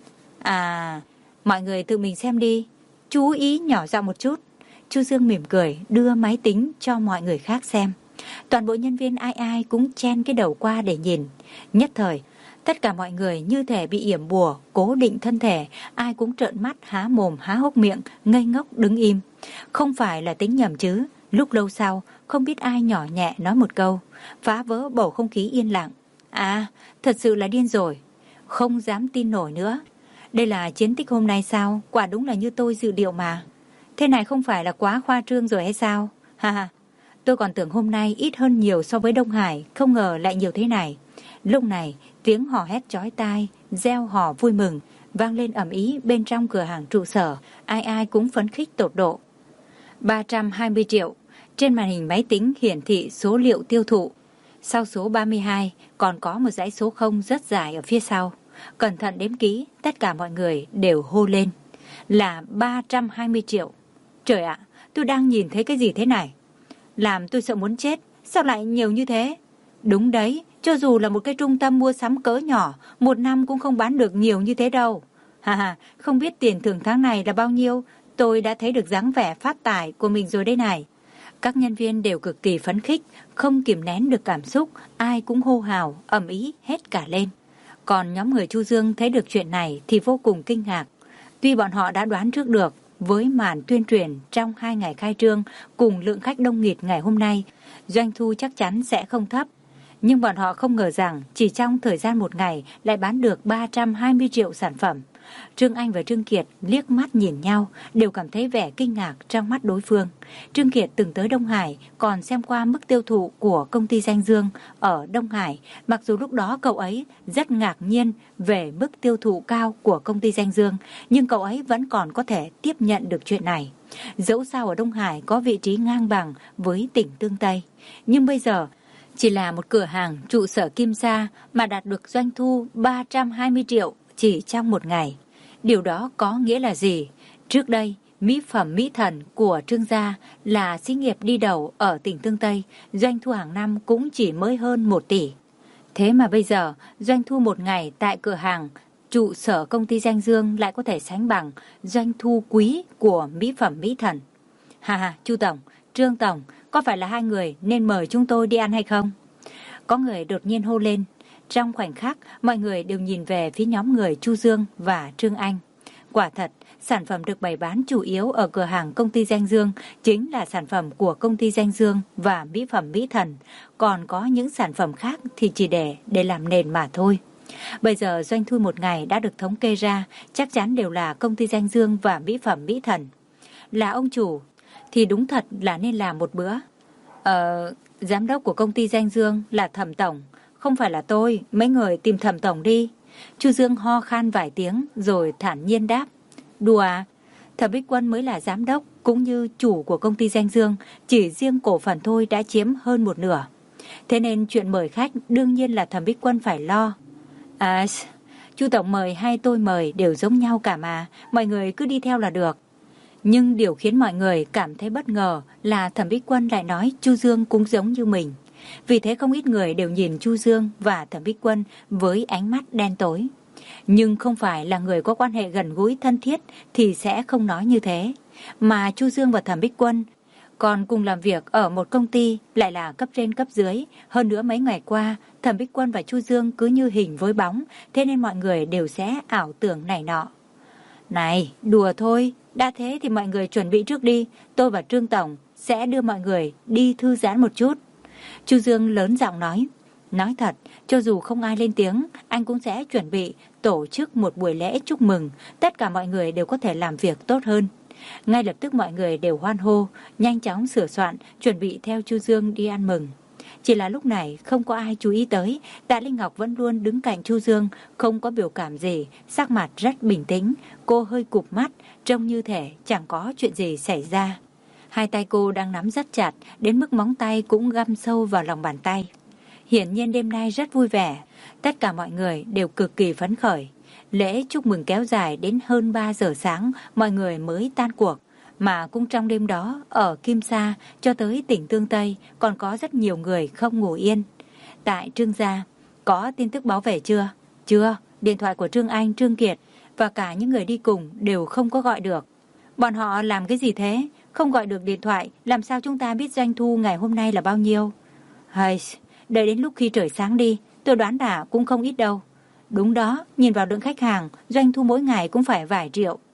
À, mọi người tự mình xem đi, chú ý nhỏ giọng một chút. Chu Dương mỉm cười, đưa máy tính cho mọi người khác xem. Toàn bộ nhân viên ai ai cũng chen cái đầu qua để nhìn. Nhất thời, tất cả mọi người như thể bị yểm bùa, cố định thân thể, ai cũng trợn mắt, há mồm, há hốc miệng, ngây ngốc đứng im. Không phải là tính nhầm chứ, Lúc lâu sau, không biết ai nhỏ nhẹ nói một câu, phá vỡ bầu không khí yên lặng. À, thật sự là điên rồi. Không dám tin nổi nữa. Đây là chiến tích hôm nay sao? Quả đúng là như tôi dự liệu mà. Thế này không phải là quá khoa trương rồi hay sao? Ha ha. Tôi còn tưởng hôm nay ít hơn nhiều so với Đông Hải, không ngờ lại nhiều thế này. Lúc này, tiếng hò hét chói tai, reo hò vui mừng, vang lên ầm ĩ bên trong cửa hàng trụ sở. Ai ai cũng phấn khích tột độ. ba trăm hai mươi triệu. Trên màn hình máy tính hiển thị số liệu tiêu thụ. Sau số ba mươi hai, còn có một dãy số không rất dài ở phía sau. Cẩn thận đếm kỹ, tất cả mọi người đều hô lên. Là ba trăm hai mươi triệu. Trời ạ, tôi đang nhìn thấy cái gì thế này? Làm tôi sợ muốn chết, sao lại nhiều như thế? Đúng đấy, cho dù là một cái trung tâm mua sắm cỡ nhỏ, một năm cũng không bán được nhiều như thế đâu. Ha ha, không biết tiền thưởng tháng này là bao nhiêu, tôi đã thấy được dáng vẻ phát tài của mình rồi đây này. Các nhân viên đều cực kỳ phấn khích, không kìm nén được cảm xúc, ai cũng hô hào, ầm ĩ hết cả lên. Còn nhóm người Chu Dương thấy được chuyện này thì vô cùng kinh ngạc. Tuy bọn họ đã đoán trước được, với màn tuyên truyền trong hai ngày khai trương cùng lượng khách đông nghịt ngày hôm nay, doanh thu chắc chắn sẽ không thấp. Nhưng bọn họ không ngờ rằng chỉ trong thời gian một ngày lại bán được ba trăm hai mươi triệu sản phẩm. Trương Anh và Trương Kiệt liếc mắt nhìn nhau, đều cảm thấy vẻ kinh ngạc trong mắt đối phương. Trương Kiệt từng tới Đông Hải, còn xem qua mức tiêu thụ của công ty Danh Dương ở Đông Hải. Mặc dù lúc đó cậu ấy rất ngạc nhiên về mức tiêu thụ cao của công ty Danh Dương, nhưng cậu ấy vẫn còn có thể tiếp nhận được chuyện này. Dẫu sao ở Đông Hải có vị trí ngang bằng với tỉnh Tương Tây. Nhưng bây giờ, chỉ là một cửa hàng trụ sở Kim Sa mà đạt được doanh thu ba trăm hai mươi triệu chỉ trong một ngày. Điều đó có nghĩa là gì? Trước đây, mỹ phẩm Mỹ Thần của Trương gia là xí nghiệp đi đầu ở tỉnh Tương Tây, doanh thu hàng năm cũng chỉ mới hơn một tỷ. Thế mà bây giờ, doanh thu một ngày tại cửa hàng trụ sở công ty Danh Dương lại có thể sánh bằng doanh thu quý của mỹ phẩm Mỹ Thần. Hà hà, Chu Tổng, Trương Tổng, có phải là hai người nên mời chúng tôi đi ăn hay không? Có người đột nhiên hô lên. Trong khoảnh khắc, mọi người đều nhìn về phía nhóm người Chu Dương và Trương Anh. Quả thật, sản phẩm được bày bán chủ yếu ở cửa hàng công ty Danh Dương chính là sản phẩm của công ty Danh Dương và mỹ phẩm Mỹ Thần. Còn có những sản phẩm khác thì chỉ để để làm nền mà thôi. Bây giờ doanh thu một ngày đã được thống kê ra, chắc chắn đều là công ty Danh Dương và mỹ phẩm Mỹ Thần. Là ông chủ thì đúng thật là nên làm một bữa. Ờ, giám đốc của công ty Danh Dương là Thẩm Tổng. Không phải là tôi, mấy người tìm Thẩm Tổng đi. Chu Dương ho khan vài tiếng rồi thản nhiên đáp. Đùa à? Thẩm Bích Quân mới là giám đốc cũng như chủ của công ty Danh Dương, chỉ riêng cổ phần thôi đã chiếm hơn một nửa. Thế nên chuyện mời khách đương nhiên là Thẩm Bích Quân phải lo. À, Chu Tổng mời hay tôi mời đều giống nhau cả mà, mọi người cứ đi theo là được. Nhưng điều khiến mọi người cảm thấy bất ngờ là Thẩm Bích Quân lại nói Chu Dương cũng giống như mình. Vì thế không ít người đều nhìn Chu Dương và Thẩm Bích Quân với ánh mắt đen tối. Nhưng không phải là người có quan hệ gần gũi thân thiết thì sẽ không nói như thế. Mà Chu Dương và Thẩm Bích Quân còn cùng làm việc ở một công ty, lại là cấp trên cấp dưới. Hơn nữa mấy ngày qua, Thẩm Bích Quân và Chu Dương cứ như hình với bóng, thế nên mọi người đều sẽ ảo tưởng này nọ. Này, đùa thôi, đã thế thì mọi người chuẩn bị trước đi. Tôi và Trương Tổng sẽ đưa mọi người đi thư giãn một chút. Chu Dương lớn giọng nói. Nói thật, cho dù không ai lên tiếng, anh cũng sẽ chuẩn bị tổ chức một buổi lễ chúc mừng. Tất cả mọi người đều có thể làm việc tốt hơn. Ngay lập tức mọi người đều hoan hô, nhanh chóng sửa soạn, chuẩn bị theo Chu Dương đi ăn mừng. Chỉ là lúc này không có ai chú ý tới, Tạ Linh Ngọc vẫn luôn đứng cạnh Chu Dương, không có biểu cảm gì, sắc mặt rất bình tĩnh. Cô hơi cụp mắt, trông như thể chẳng có chuyện gì xảy ra. Hai tay cô đang nắm rất chặt, đến mức móng tay cũng găm sâu vào lòng bàn tay. Hiển nhiên đêm nay rất vui vẻ, tất cả mọi người đều cực kỳ phấn khởi. Lễ chúc mừng kéo dài đến hơn ba giờ sáng, mọi người mới tan cuộc. Mà cũng trong đêm đó, ở Kim Sa cho tới tỉnh Tương Tây, còn có rất nhiều người không ngủ yên. Tại Trương gia, có tin tức báo về chưa? Chưa, điện thoại của Trương Anh, Trương Kiệt và cả những người đi cùng đều không có gọi được. Bọn họ làm cái gì thế? Không gọi được điện thoại, làm sao chúng ta biết doanh thu ngày hôm nay là bao nhiêu? Hay, đợi đến lúc khi trời sáng đi, tôi đoán là cũng không ít đâu. Đúng đó, nhìn vào lượng khách hàng, doanh thu mỗi ngày cũng phải vài triệu.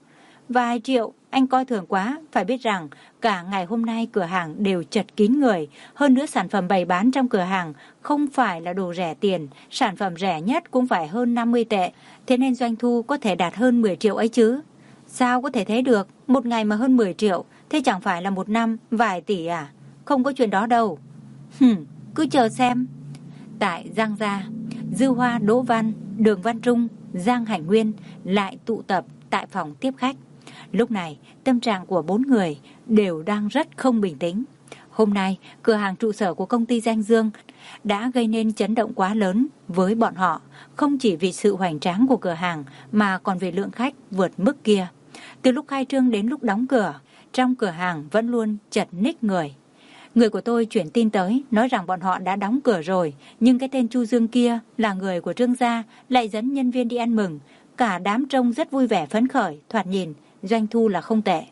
Vài triệu, anh coi thường quá. Phải biết rằng cả ngày hôm nay cửa hàng đều chật kín người. Hơn nữa sản phẩm bày bán trong cửa hàng không phải là đồ rẻ tiền. Sản phẩm rẻ nhất cũng phải hơn năm mươi tệ. Thế nên doanh thu có thể đạt hơn mười triệu ấy chứ. Sao có thể thế được? Một ngày mà hơn mười triệu, thế chẳng phải là một năm vài tỷ à? Không có chuyện đó đâu. Hừm, cứ chờ xem. Tại Giang Gia, Dư Hoa, Đỗ Văn, Đường Văn Trung, Giang Hải Nguyên lại tụ tập tại phòng tiếp khách. Lúc này, tâm trạng của bốn người đều đang rất không bình tĩnh. Hôm nay, cửa hàng trụ sở của công ty Danh Dương đã gây nên chấn động quá lớn với bọn họ, không chỉ vì sự hoành tráng của cửa hàng mà còn vì lượng khách vượt mức kia. Từ lúc khai trương đến lúc đóng cửa, trong cửa hàng vẫn luôn chật ních người. Người của tôi chuyển tin tới, nói rằng bọn họ đã đóng cửa rồi, nhưng cái tên Chu Dương kia là người của Trương gia, lại dẫn nhân viên đi ăn mừng. Cả đám trông rất vui vẻ phấn khởi, thoạt nhìn, doanh thu là không tệ.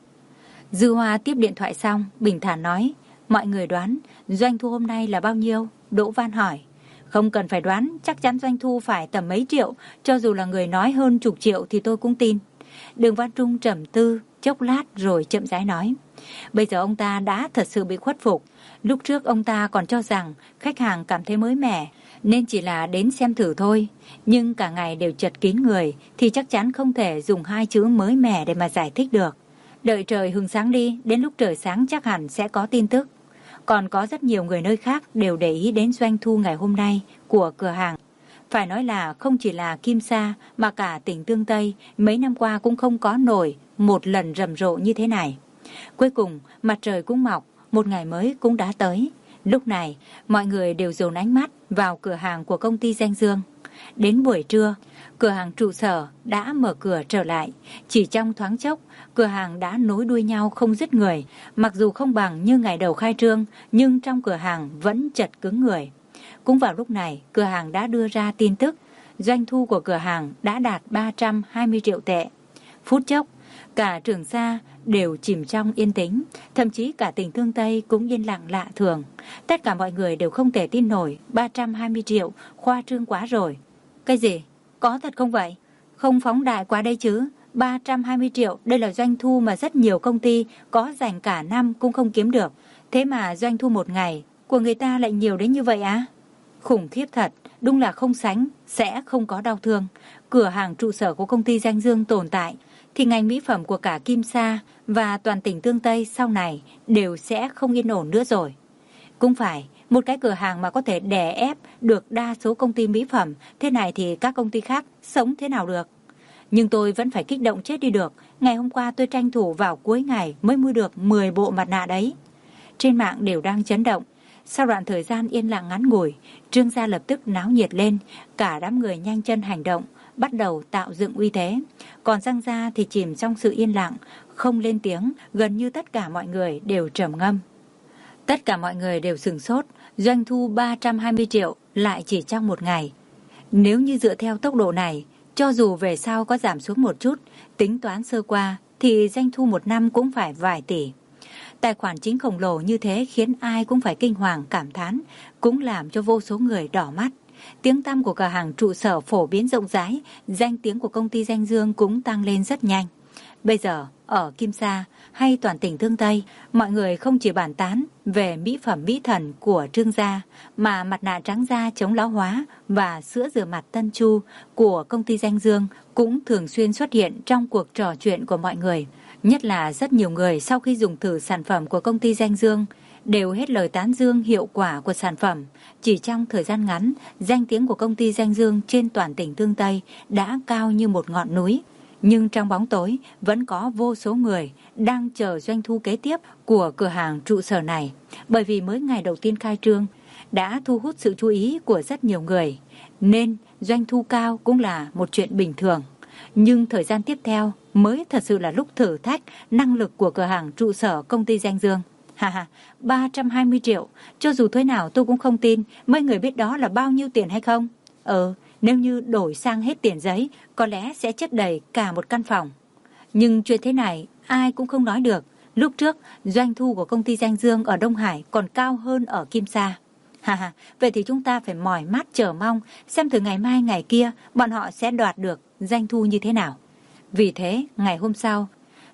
Dư Hoa tiếp điện thoại xong, bình thản nói, mọi người đoán, doanh thu hôm nay là bao nhiêu? Đỗ Văn hỏi. Không cần phải đoán, chắc chắn doanh thu phải tầm mấy triệu, cho dù là người nói hơn chục triệu thì tôi cũng tin. Đường Văn Trung trầm tư, chốc lát rồi chậm rãi nói. Bây giờ ông ta đã thật sự bị khuất phục. Lúc trước ông ta còn cho rằng khách hàng cảm thấy mới mẻ, nên chỉ là đến xem thử thôi. Nhưng cả ngày đều chật kín người thì chắc chắn không thể dùng hai chữ mới mẻ để mà giải thích được. Đợi trời hừng sáng đi, đến lúc trời sáng chắc hẳn sẽ có tin tức. Còn có rất nhiều người nơi khác đều để ý đến doanh thu ngày hôm nay của cửa hàng. Phải nói là không chỉ là Kim Sa mà cả tỉnh Tương Tây mấy năm qua cũng không có nổi một lần rầm rộ như thế này. Cuối cùng mặt trời cũng mọc, một ngày mới cũng đã tới. Lúc này mọi người đều dồn ánh mắt vào cửa hàng của công ty Danh Dương. Đến buổi trưa, cửa hàng trụ sở đã mở cửa trở lại. Chỉ trong thoáng chốc, cửa hàng đã nối đuôi nhau không dứt người. Mặc dù không bằng như ngày đầu khai trương, nhưng trong cửa hàng vẫn chật cứng người. Cũng vào lúc này, cửa hàng đã đưa ra tin tức, doanh thu của cửa hàng đã đạt ba trăm hai mươi triệu tệ. Phút chốc, cả Trường Sa đều chìm trong yên tĩnh, thậm chí cả tỉnh Tương Tây cũng yên lặng lạ thường. Tất cả mọi người đều không thể tin nổi, ba trăm hai mươi triệu, khoa trương quá rồi. Cái gì? Có thật không vậy? Không phóng đại quá đây chứ? ba trăm hai mươi triệu, đây là doanh thu mà rất nhiều công ty có dành cả năm cũng không kiếm được. Thế mà doanh thu một ngày của người ta lại nhiều đến như vậy á? Khủng khiếp thật, đúng là không sánh, sẽ không có đau thương. Cửa hàng trụ sở của công ty Danh Dương tồn tại, thì ngành mỹ phẩm của cả Kim Sa và toàn tỉnh Tương Tây sau này đều sẽ không yên ổn nữa rồi. Cũng phải, một cái cửa hàng mà có thể đè ép được đa số công ty mỹ phẩm, thế này thì các công ty khác sống thế nào được? Nhưng tôi vẫn phải kích động chết đi được. Ngày hôm qua tôi tranh thủ vào cuối ngày mới mua được mười bộ mặt nạ đấy. Trên mạng đều đang chấn động. Sau đoạn thời gian yên lặng ngắn ngủi, Trương gia lập tức náo nhiệt lên. Cả đám người nhanh chân hành động, bắt đầu tạo dựng uy thế. Còn Giang gia thì chìm trong sự yên lặng, không lên tiếng. Gần như tất cả mọi người đều trầm ngâm. Tất cả mọi người đều sửng sốt. Doanh thu ba trăm hai mươi triệu lại chỉ trong một ngày. Nếu như dựa theo tốc độ này, cho dù về sau có giảm xuống một chút, tính toán sơ qua thì doanh thu một năm cũng phải vài tỷ. Tài khoản chính khổng lồ như thế khiến ai cũng phải kinh hoàng cảm thán, cũng làm cho vô số người đỏ mắt. Tiếng tăm của cửa hàng trụ sở phổ biến rộng rãi, danh tiếng của công ty Danh Dương cũng tăng lên rất nhanh. Bây giờ, ở Kim Sa hay toàn tỉnh Tương Tây, mọi người không chỉ bàn tán về mỹ phẩm mỹ thần của Trương gia, mà mặt nạ trắng da chống lão hóa và sữa rửa mặt Tân Chu của công ty Danh Dương cũng thường xuyên xuất hiện trong cuộc trò chuyện của mọi người. Nhất là rất nhiều người sau khi dùng thử sản phẩm của công ty Danh Dương đều hết lời tán dương hiệu quả của sản phẩm. Chỉ trong thời gian ngắn, danh tiếng của công ty Danh Dương trên toàn tỉnh Tương Tây đã cao như một ngọn núi. Nhưng trong bóng tối vẫn có vô số người đang chờ doanh thu kế tiếp của cửa hàng trụ sở này. Bởi vì mới ngày đầu tiên khai trương đã thu hút sự chú ý của rất nhiều người, nên doanh thu cao cũng là một chuyện bình thường. Nhưng thời gian tiếp theo mới thật sự là lúc thử thách năng lực của cửa hàng trụ sở công ty Danh Dương. Ha ha, ba trăm hai mươi triệu, cho dù thế nào tôi cũng không tin. Mấy người biết đó là bao nhiêu tiền hay không? Ờ, nếu như đổi sang hết tiền giấy, có lẽ sẽ chất đầy cả một căn phòng. Nhưng chuyện thế này ai cũng không nói được. Lúc trước, doanh thu của công ty Danh Dương ở Đông Hải còn cao hơn ở Kim Sa. Ha ha, vậy thì chúng ta phải mỏi mắt chờ mong xem từ ngày mai ngày kia bọn họ sẽ đoạt được doanh thu như thế nào. Vì thế, ngày hôm sau,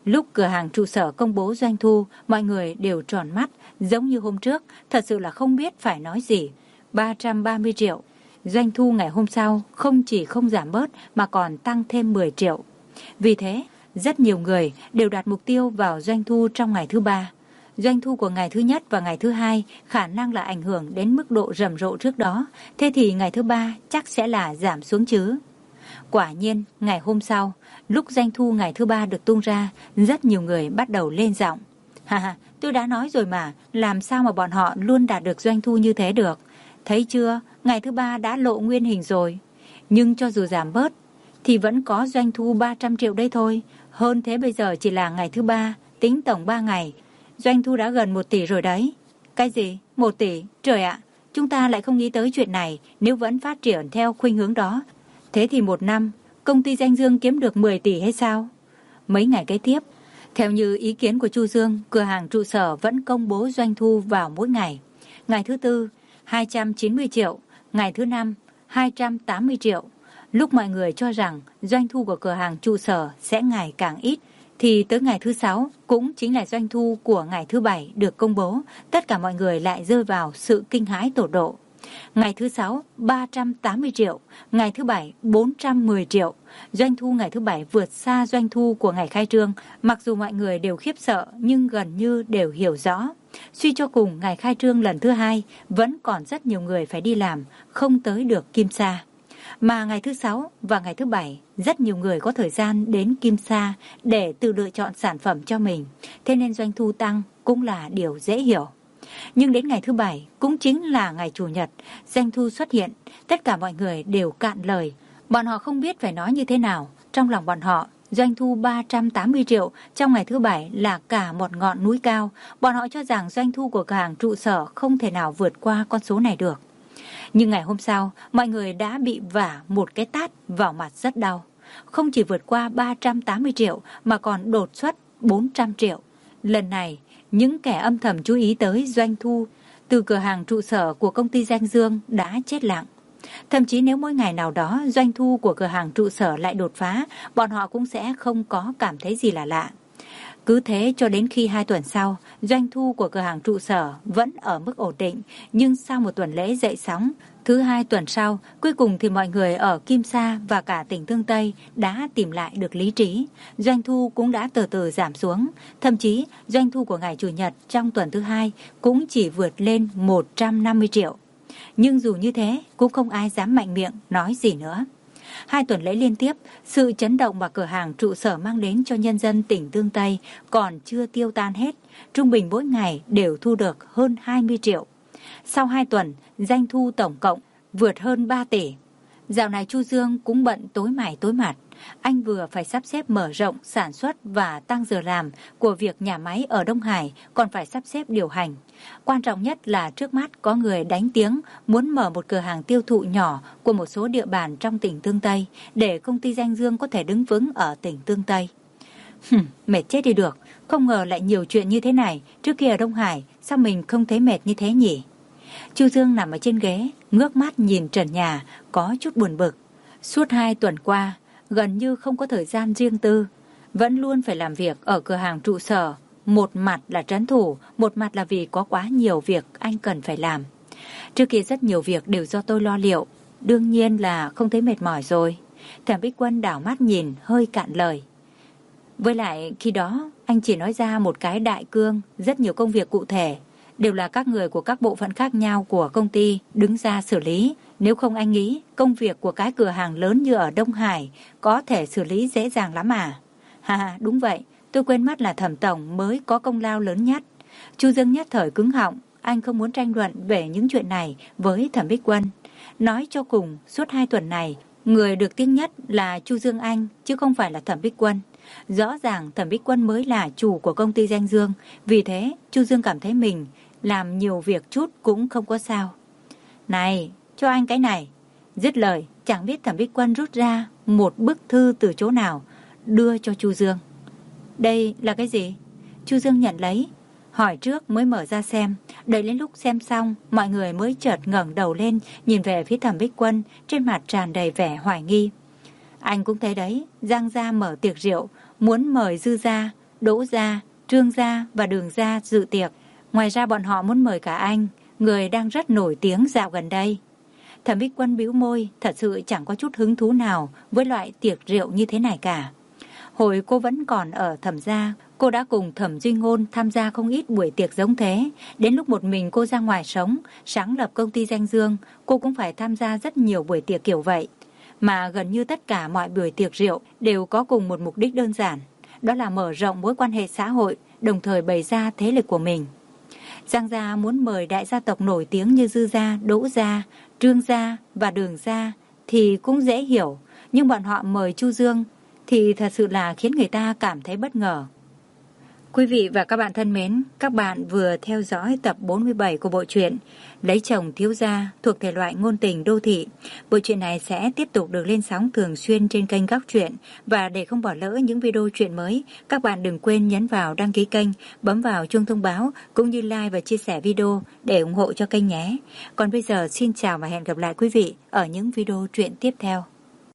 Lúc cửa hàng trụ sở công bố doanh thu, mọi người đều tròn mắt, giống như hôm trước, thật sự là không biết phải nói gì. ba trăm ba mươi triệu. Doanh thu ngày hôm sau không chỉ không giảm bớt mà còn tăng thêm mười triệu. Vì thế, rất nhiều người đều đặt mục tiêu vào doanh thu trong ngày thứ ba. Doanh thu của ngày thứ nhất và ngày thứ hai khả năng là ảnh hưởng đến mức độ rầm rộ trước đó, thế thì ngày thứ ba chắc sẽ là giảm xuống chứ. Quả nhiên, ngày hôm sau, lúc doanh thu ngày thứ ba được tung ra, rất nhiều người bắt đầu lên giọng. Ha ha, tôi đã nói rồi mà, làm sao mà bọn họ luôn đạt được doanh thu như thế được. Thấy chưa, ngày thứ ba đã lộ nguyên hình rồi. Nhưng cho dù giảm bớt, thì vẫn có doanh thu ba trăm triệu đây thôi. Hơn thế bây giờ chỉ là ngày thứ ba, tính tổng ba ngày. Doanh thu đã gần một tỷ rồi đấy. Cái gì? Một tỷ? Trời ạ, chúng ta lại không nghĩ tới chuyện này. Nếu vẫn phát triển theo khuynh hướng đó, thế thì một năm, công ty Danh Dương kiếm được mười tỷ hay sao? Mấy ngày kế tiếp, theo như ý kiến của Chu Dương, cửa hàng trụ sở vẫn công bố doanh thu vào mỗi ngày. Ngày thứ tư, hai trăm chín mươi triệu. Ngày thứ năm, hai trăm tám mươi triệu. Lúc mọi người cho rằng doanh thu của cửa hàng trụ sở sẽ ngày càng ít, thì tới ngày thứ sáu, cũng chính là doanh thu của ngày thứ bảy được công bố, tất cả mọi người lại rơi vào sự kinh hãi tột độ. Ngày thứ sáu, ba trăm tám mươi triệu, ngày thứ bảy, bốn trăm mười triệu. Doanh thu ngày thứ bảy vượt xa doanh thu của ngày khai trương, mặc dù mọi người đều khiếp sợ nhưng gần như đều hiểu rõ. Suy cho cùng, ngày khai trương lần thứ hai vẫn còn rất nhiều người phải đi làm, không tới được Kim Sa. Mà ngày thứ sáu và ngày thứ bảy, rất nhiều người có thời gian đến Kim Sa để tự lựa chọn sản phẩm cho mình. Thế nên doanh thu tăng cũng là điều dễ hiểu. Nhưng đến ngày thứ bảy, cũng chính là ngày Chủ nhật, doanh thu xuất hiện, tất cả mọi người đều cạn lời. Bọn họ không biết phải nói như thế nào. Trong lòng bọn họ, doanh thu ba trăm tám mươi triệu trong ngày thứ bảy là cả một ngọn núi cao. Bọn họ cho rằng doanh thu của cửa hàng trụ sở không thể nào vượt qua con số này được. Nhưng ngày hôm sau, mọi người đã bị vả một cái tát vào mặt rất đau. Không chỉ vượt qua ba trăm tám mươi triệu mà còn đột xuất bốn trăm triệu. Lần này, những kẻ âm thầm chú ý tới doanh thu từ cửa hàng trụ sở của công ty Danh Dương đã chết lặng. Thậm chí nếu mỗi ngày nào đó doanh thu của cửa hàng trụ sở lại đột phá, bọn họ cũng sẽ không có cảm thấy gì là lạ. Cứ thế cho đến khi hai tuần sau, doanh thu của cửa hàng trụ sở vẫn ở mức ổn định, nhưng sau một tuần lễ dậy sóng, thứ hai tuần sau, cuối cùng thì mọi người ở Kim Sa và cả tỉnh Tương Tây đã tìm lại được lý trí. Doanh thu cũng đã từ từ giảm xuống, thậm chí doanh thu của ngày Chủ nhật trong tuần thứ hai cũng chỉ vượt lên một trăm năm mươi triệu. Nhưng dù như thế, cũng không ai dám mạnh miệng nói gì nữa. Hai tuần lễ liên tiếp, sự chấn động mà cửa hàng trụ sở mang đến cho nhân dân tỉnh Tương Tây còn chưa tiêu tan hết. Trung bình mỗi ngày đều thu được hơn hai mươi triệu. Sau hai tuần, doanh thu tổng cộng vượt hơn ba tỷ. Dạo này Chu Dương cũng bận tối mày tối mặt. Anh vừa phải sắp xếp mở rộng sản xuất và tăng giờ làm của việc nhà máy ở Đông Hải, còn phải sắp xếp điều hành. Quan trọng nhất là trước mắt có người đánh tiếng muốn mở một cửa hàng tiêu thụ nhỏ của một số địa bàn trong tỉnh Tương Tây để công ty Danh Dương có thể đứng vững ở tỉnh Tương Tây. Hừm, mệt chết đi được. Không ngờ lại nhiều chuyện như thế này. Trước kia ở Đông Hải, sao mình không thấy mệt như thế nhỉ? Chu Dương nằm ở trên ghế, ngước mắt nhìn trần nhà, có chút buồn bực. Suốt hai tuần qua, gần như không có thời gian riêng tư, vẫn luôn phải làm việc ở cửa hàng trụ sở. Một mặt là trấn thủ, một mặt là vì có quá nhiều việc anh cần phải làm. Trước kia rất nhiều việc đều do tôi lo liệu, đương nhiên là không thấy mệt mỏi rồi. Thẩm Bích Quân đảo mắt nhìn, hơi cạn lời. Với lại khi đó, anh chỉ nói ra một cái đại cương, rất nhiều công việc cụ thể, đều là các người của các bộ phận khác nhau của công ty đứng ra xử lý. Nếu không anh nghĩ công việc của cái cửa hàng lớn như ở Đông Hải có thể xử lý dễ dàng lắm à? Ha ha, đúng vậy, tôi quên mất là Thẩm tổng mới có công lao lớn nhất. Chu Dương nhất thời cứng họng, anh không muốn tranh luận về những chuyện này với Thẩm Bích Quân. Nói cho cùng, suốt hai tuần này, người được tiếng nhất là Chu Dương Anh chứ không phải là Thẩm Bích Quân. Rõ ràng Thẩm Bích Quân mới là chủ của công ty Danh Dương, vì thế Chu Dương cảm thấy mình làm nhiều việc chút cũng không có sao. Này, cho anh cái này. Dứt lời, chẳng biết Thẩm Bích Quân rút ra một bức thư từ chỗ nào, đưa cho Chu Dương. Đây là cái gì? Chu Dương nhận lấy, hỏi trước mới mở ra xem. Đợi đến lúc xem xong, mọi người mới chợt ngẩng đầu lên, nhìn về phía Thẩm Bích Quân, trên mặt tràn đầy vẻ hoài nghi. Anh cũng thấy đấy, Giang gia mở tiệc rượu, muốn mời Dư gia Đỗ gia, Trương gia và Đường gia dự tiệc. Ngoài ra bọn họ muốn mời cả anh, người đang rất nổi tiếng dạo gần đây. Thẩm Bích Quân bĩu môi, thật sự chẳng có chút hứng thú nào với loại tiệc rượu như thế này cả. Hồi cô vẫn còn ở Thẩm gia, cô đã cùng Thẩm Duy Ngôn tham gia không ít buổi tiệc giống thế. Đến lúc một mình cô ra ngoài sống, sáng lập công ty danh dương, cô cũng phải tham gia rất nhiều buổi tiệc kiểu vậy. Mà gần như tất cả mọi buổi tiệc rượu đều có cùng một mục đích đơn giản, đó là mở rộng mối quan hệ xã hội, đồng thời bày ra thế lực của mình. Giang gia muốn mời đại gia tộc nổi tiếng như Dư gia, Đỗ gia, Trương gia và Đường gia thì cũng dễ hiểu, nhưng bọn họ mời Chu Dương thì thật sự là khiến người ta cảm thấy bất ngờ. Quý vị và các bạn thân mến, các bạn vừa theo dõi tập bốn mươi bảy của bộ truyện Lấy chồng thiếu gia thuộc thể loại ngôn tình đô thị. Bộ truyện này sẽ tiếp tục được lên sóng thường xuyên trên kênh Góc Truyện, và để không bỏ lỡ những video truyện mới, các bạn đừng quên nhấn vào đăng ký kênh, bấm vào chuông thông báo cũng như like và chia sẻ video để ủng hộ cho kênh nhé. Còn bây giờ xin chào và hẹn gặp lại quý vị ở những video truyện tiếp theo.